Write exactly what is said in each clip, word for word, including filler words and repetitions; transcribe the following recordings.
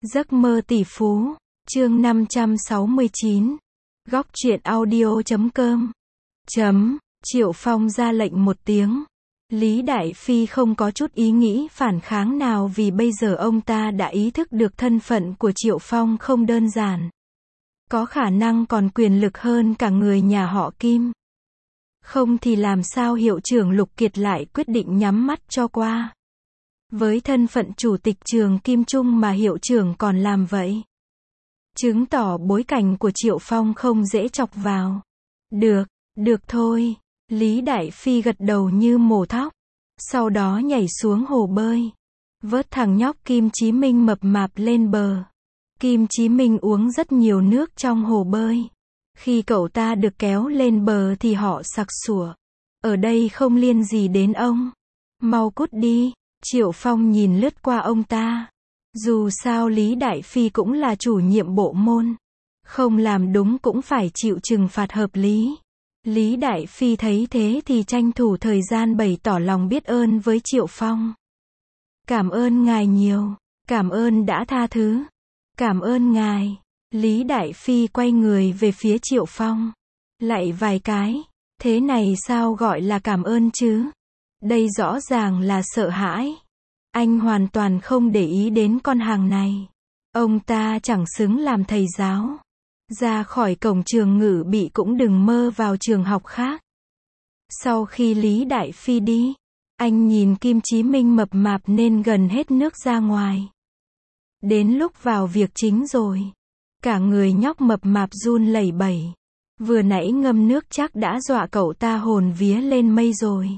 Giấc mơ tỷ phú, chương năm trăm sáu mươi chín. Góc truyện audio chấm com. Chấm, Triệu Phong ra lệnh một tiếng. Lý Đại Phi không có chút ý nghĩ phản kháng nào vì bây giờ ông ta đã ý thức được thân phận của Triệu Phong không đơn giản. Có khả năng còn quyền lực hơn cả người nhà họ Kim. Không thì làm sao hiệu trưởng Lục Kiệt lại quyết định nhắm mắt cho qua. Với thân phận chủ tịch trường Kim Trung mà hiệu trưởng còn làm vậy. Chứng tỏ bối cảnh của Triệu Phong không dễ chọc vào. Được, được thôi. Lý Đại Phi gật đầu như mổ thóc. Sau đó nhảy xuống hồ bơi. Vớt thằng nhóc Kim Chí Minh mập mạp lên bờ. Kim Chí Minh uống rất nhiều nước trong hồ bơi. Khi cậu ta được kéo lên bờ thì họ sặc sủa. Ở đây không liên gì đến ông. Mau cút đi. Triệu Phong nhìn lướt qua ông ta. Dù sao Lý Đại Phi cũng là chủ nhiệm bộ môn. Không làm đúng cũng phải chịu trừng phạt hợp lý. Lý Đại Phi thấy thế thì tranh thủ thời gian bày tỏ lòng biết ơn với Triệu Phong. Cảm ơn ngài nhiều. Cảm ơn đã tha thứ. Cảm ơn ngài. Lý Đại Phi quay người về phía Triệu Phong. Lạy vài cái. Thế này sao gọi là cảm ơn chứ? Đây rõ ràng là sợ hãi. Anh hoàn toàn không để ý đến con hàng này. Ông ta chẳng xứng làm thầy giáo. Ra khỏi cổng trường Ngự Bị cũng đừng mơ vào trường học khác. Sau khi Lý Đại Phi đi, anh nhìn Kim Chí Minh mập mạp nên gần hết nước ra ngoài. Đến lúc vào việc chính rồi. Cả người nhóc mập mạp run lẩy bẩy. Vừa nãy ngâm nước chắc đã dọa cậu ta hồn vía lên mây rồi.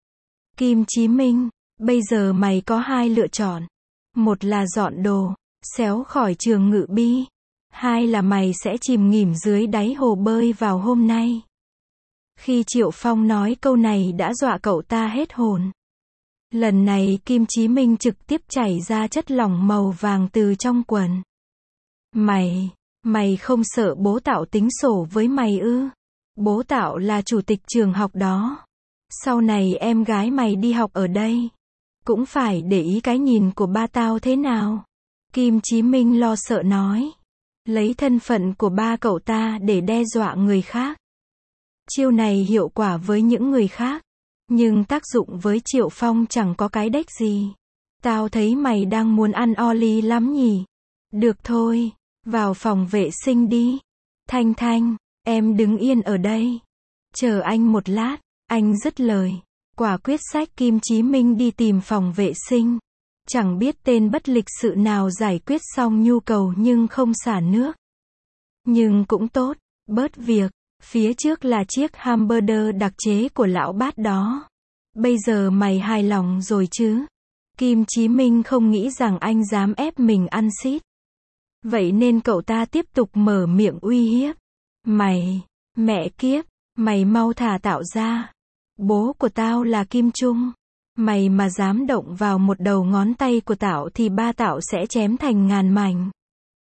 Kim Chí Minh, bây giờ mày có hai lựa chọn. Một là dọn đồ, xéo khỏi trường Ngự Bi. Hai là mày sẽ chìm nghỉm dưới đáy hồ bơi vào hôm nay. Khi Triệu Phong nói câu này đã dọa cậu ta hết hồn. Lần này Kim Chí Minh trực tiếp chảy ra chất lỏng màu vàng từ trong quần. Mày, mày không sợ bố Tạo tính sổ với mày ư? Bố Tạo là chủ tịch trường học đó. Sau này em gái mày đi học ở đây, cũng phải để ý cái nhìn của ba tao thế nào. Kim Chí Minh lo sợ nói. Lấy thân phận của ba cậu ta để đe dọa người khác. Chiêu này hiệu quả với những người khác. Nhưng tác dụng với Triệu Phong chẳng có cái đếch gì. Tao thấy mày đang muốn ăn Oli lắm nhỉ. Được thôi, vào phòng vệ sinh đi. Thanh Thanh, em đứng yên ở đây. Chờ anh một lát. Anh dứt lời. Quả quyết xách Kim Chí Minh đi tìm phòng vệ sinh. Chẳng biết tên bất lịch sự nào giải quyết xong nhu cầu nhưng không xả nước. Nhưng cũng tốt, bớt việc. Phía trước là chiếc hamburger đặc chế của lão bát đó. Bây giờ mày hài lòng rồi chứ? Kim Chí Minh không nghĩ rằng anh dám ép mình ăn xít. Vậy nên cậu ta tiếp tục mở miệng uy hiếp. Mày, mẹ kiếp, mày mau thả Tạo ra. Bố của tao là Kim Trung. Mày mà dám động vào một đầu ngón tay của Tạo thì ba Tạo sẽ chém thành ngàn mảnh.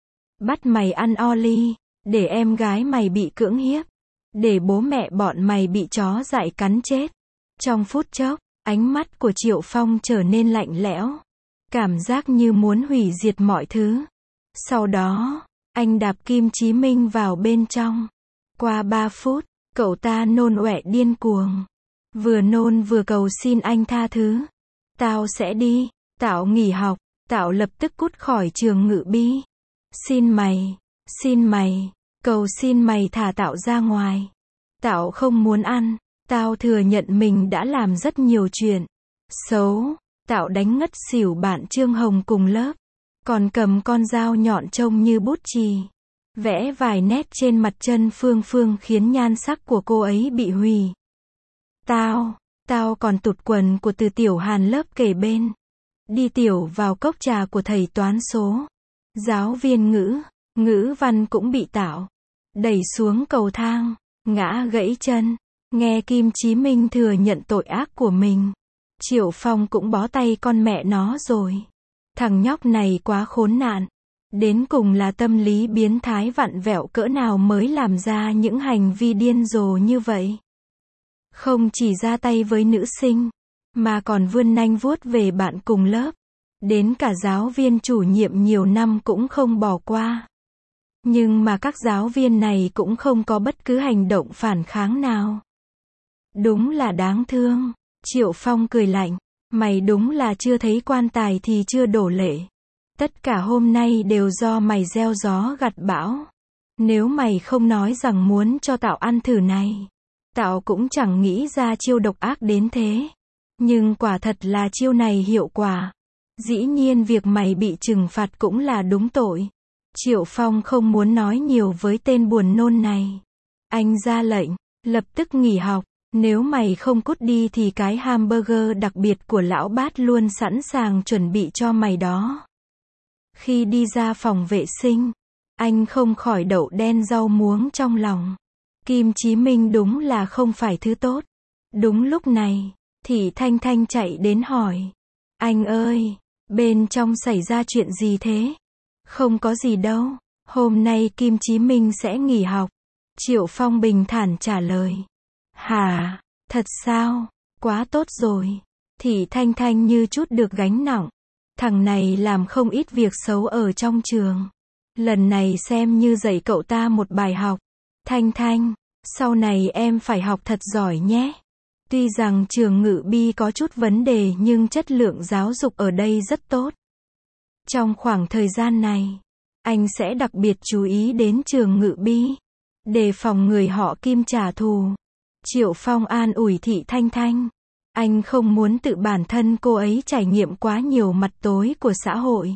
Bắt mày ăn Oli, để em gái mày bị cưỡng hiếp, để bố mẹ bọn mày bị chó dại cắn chết. Trong phút chốc, ánh mắt của Triệu Phong trở nên lạnh lẽo. Cảm giác như muốn hủy diệt mọi thứ. Sau đó, anh đạp Kim Chí Minh vào bên trong. Qua ba phút, cậu ta nôn ọe điên cuồng. Vừa nôn vừa cầu xin anh tha thứ. Tao sẽ đi. Tạo nghỉ học. Tạo lập tức cút khỏi trường Ngự Bi. Xin mày. Xin mày. Cầu xin mày thả Tạo ra ngoài. Tạo không muốn ăn. Tao thừa nhận mình đã làm rất nhiều chuyện xấu. Tạo đánh ngất xỉu bạn Trương Hồng cùng lớp. Còn cầm con dao nhọn trông như bút chì. Vẽ vài nét trên mặt chân Phương Phương khiến nhan sắc của cô ấy bị hủy. Tao, tao còn tụt quần của Từ Tiểu Hàn lớp kề bên. Đi tiểu vào cốc trà của thầy toán số. Giáo viên ngữ, ngữ văn cũng bị Tạo đẩy xuống cầu thang, ngã gãy chân. Nghe Kim Chí Minh thừa nhận tội ác của mình. Triệu Phong cũng bó tay con mẹ nó rồi. Thằng nhóc này quá khốn nạn. Đến cùng là tâm lý biến thái vặn vẹo cỡ nào mới làm ra những hành vi điên rồ như vậy. Không chỉ ra tay với nữ sinh, mà còn vươn nanh vuốt về bạn cùng lớp. Đến cả giáo viên chủ nhiệm nhiều năm cũng không bỏ qua. Nhưng mà các giáo viên này cũng không có bất cứ hành động phản kháng nào. Đúng là đáng thương. Triệu Phong cười lạnh. Mày đúng là chưa thấy quan tài thì chưa đổ lệ. Tất cả hôm nay đều do mày gieo gió gặt bão. Nếu mày không nói rằng muốn cho Tảo ăn thử này, Tảo cũng chẳng nghĩ ra chiêu độc ác đến thế. Nhưng quả thật là chiêu này hiệu quả. Dĩ nhiên việc mày bị trừng phạt cũng là đúng tội. Triệu Phong không muốn nói nhiều với tên buồn nôn này. Anh ra lệnh, lập tức nghỉ học. Nếu mày không cút đi thì cái hamburger đặc biệt của lão Bát luôn sẵn sàng chuẩn bị cho mày đó. Khi đi ra phòng vệ sinh, anh không khỏi đậu đen rau muống trong lòng. Kim Chí Minh đúng là không phải thứ tốt. Đúng lúc này, Thị Thanh Thanh chạy đến hỏi. Anh ơi, bên trong xảy ra chuyện gì thế? Không có gì đâu, hôm nay Kim Chí Minh sẽ nghỉ học. Triệu Phong bình thản trả lời. Hả, thật sao? Quá tốt rồi. Thị Thanh Thanh như chút được gánh nặng. Thằng này làm không ít việc xấu ở trong trường. Lần này xem như dạy cậu ta một bài học. Thanh Thanh, sau này em phải học thật giỏi nhé. Tuy rằng trường Ngự Bi có chút vấn đề nhưng chất lượng giáo dục ở đây rất tốt. Trong khoảng thời gian này, anh sẽ đặc biệt chú ý đến trường Ngự Bi, đề phòng người họ Kim trả thù. Triệu Phong an ủi Thị Thanh Thanh. Anh không muốn tự bản thân cô ấy trải nghiệm quá nhiều mặt tối của xã hội.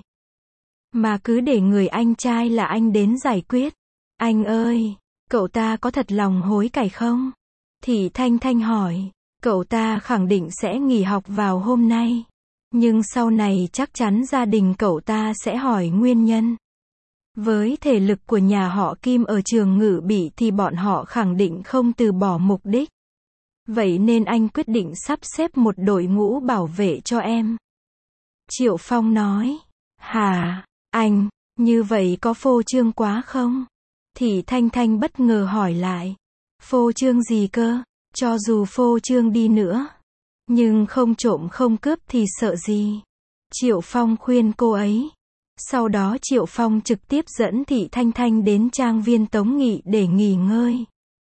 Mà cứ để người anh trai là anh đến giải quyết. Anh ơi, cậu ta có thật lòng hối cải không? Thị Thanh Thanh hỏi. Cậu ta khẳng định sẽ nghỉ học vào hôm nay. Nhưng sau này chắc chắn gia đình cậu ta sẽ hỏi nguyên nhân. Với thể lực của nhà họ Kim ở trường Ngự Bị thì bọn họ khẳng định không từ bỏ mục đích. Vậy nên anh quyết định sắp xếp một đội ngũ bảo vệ cho em. Triệu Phong nói. Hả, anh, như vậy có phô trương quá không? Thị Thanh Thanh bất ngờ hỏi lại. Phô trương gì cơ? Cho dù phô trương đi nữa, nhưng không trộm không cướp thì sợ gì? Triệu Phong khuyên cô ấy. Sau đó Triệu Phong trực tiếp dẫn Thị Thanh Thanh đến trang viên Tống Nghị để nghỉ ngơi.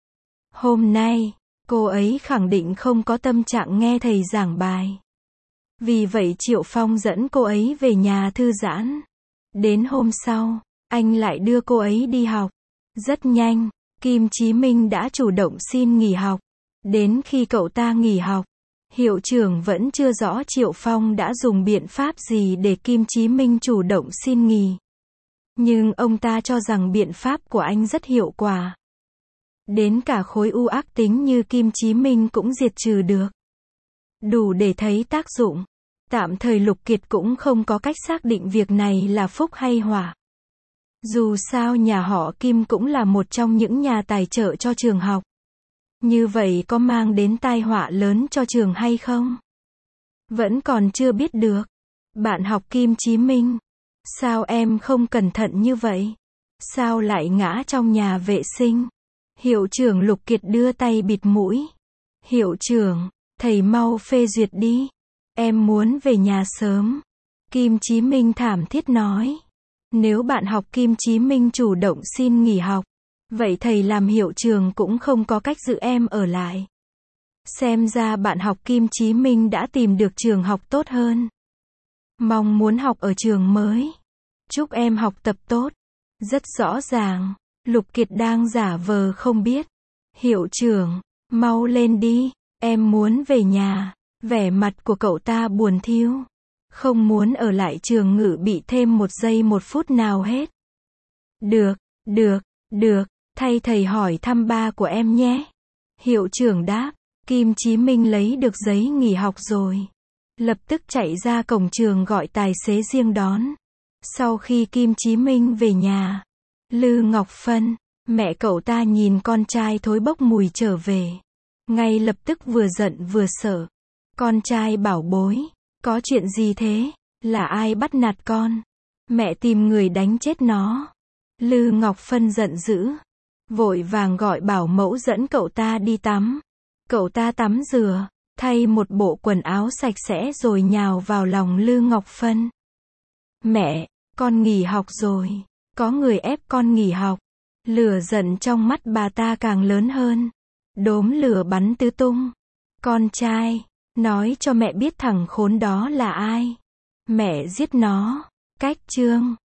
Hôm nay, cô ấy khẳng định không có tâm trạng nghe thầy giảng bài. Vì vậy Triệu Phong dẫn cô ấy về nhà thư giãn. Đến hôm sau, anh lại đưa cô ấy đi học. Rất nhanh, Kim Chí Minh đã chủ động xin nghỉ học. Đến khi cậu ta nghỉ học, hiệu trưởng vẫn chưa rõ Triệu Phong đã dùng biện pháp gì để Kim Chí Minh chủ động xin nghỉ. Nhưng ông ta cho rằng biện pháp của anh rất hiệu quả. Đến cả khối u ác tính như Kim Chí Minh cũng diệt trừ được. Đủ để thấy tác dụng. Tạm thời Lục Kiệt cũng không có cách xác định việc này là phúc hay họa. Dù sao nhà họ Kim cũng là một trong những nhà tài trợ cho trường học. Như vậy có mang đến tai họa lớn cho trường hay không? Vẫn còn chưa biết được. Bạn học Kim Chí Minh. Sao em không cẩn thận như vậy? Sao lại ngã trong nhà vệ sinh? Hiệu trưởng Lục Kiệt đưa tay bịt mũi. Hiệu trưởng, thầy mau phê duyệt đi. Em muốn về nhà sớm. Kim Chí Minh thảm thiết nói. Nếu bạn học Kim Chí Minh chủ động xin nghỉ học, vậy thầy làm hiệu trưởng cũng không có cách giữ em ở lại. Xem ra bạn học Kim Chí Minh đã tìm được trường học tốt hơn. Mong muốn học ở trường mới. Chúc em học tập tốt. Rất rõ ràng, Lục Kiệt đang giả vờ không biết. Hiệu trưởng, mau lên đi, em muốn về nhà. Vẻ mặt của cậu ta buồn thiu. Không muốn ở lại trường Ngự Bị thêm một giây một phút nào hết. Được, được, được, thay thầy hỏi thăm ba của em nhé. Hiệu trưởng đáp. Kim Chí Minh lấy được giấy nghỉ học rồi. Lập tức chạy ra cổng trường gọi tài xế riêng đón. Sau khi Kim Chí Minh về nhà, Lư Ngọc Phân, mẹ cậu ta nhìn con trai thối bốc mùi trở về. Ngay lập tức vừa giận vừa sợ. Con trai bảo bối, có chuyện gì thế? Là ai bắt nạt con? Mẹ tìm người đánh chết nó. Lư Ngọc Phân giận dữ. Vội vàng gọi bảo mẫu dẫn cậu ta đi tắm. Cậu ta tắm rửa, thay một bộ quần áo sạch sẽ rồi nhào vào lòng Lư Ngọc Phân. Mẹ, con nghỉ học rồi. Có người ép con nghỉ học. Lửa giận trong mắt bà ta càng lớn hơn. Đốm lửa bắn tứ tung. Con trai, nói cho mẹ biết thằng khốn đó là ai. Mẹ giết nó. Cách chương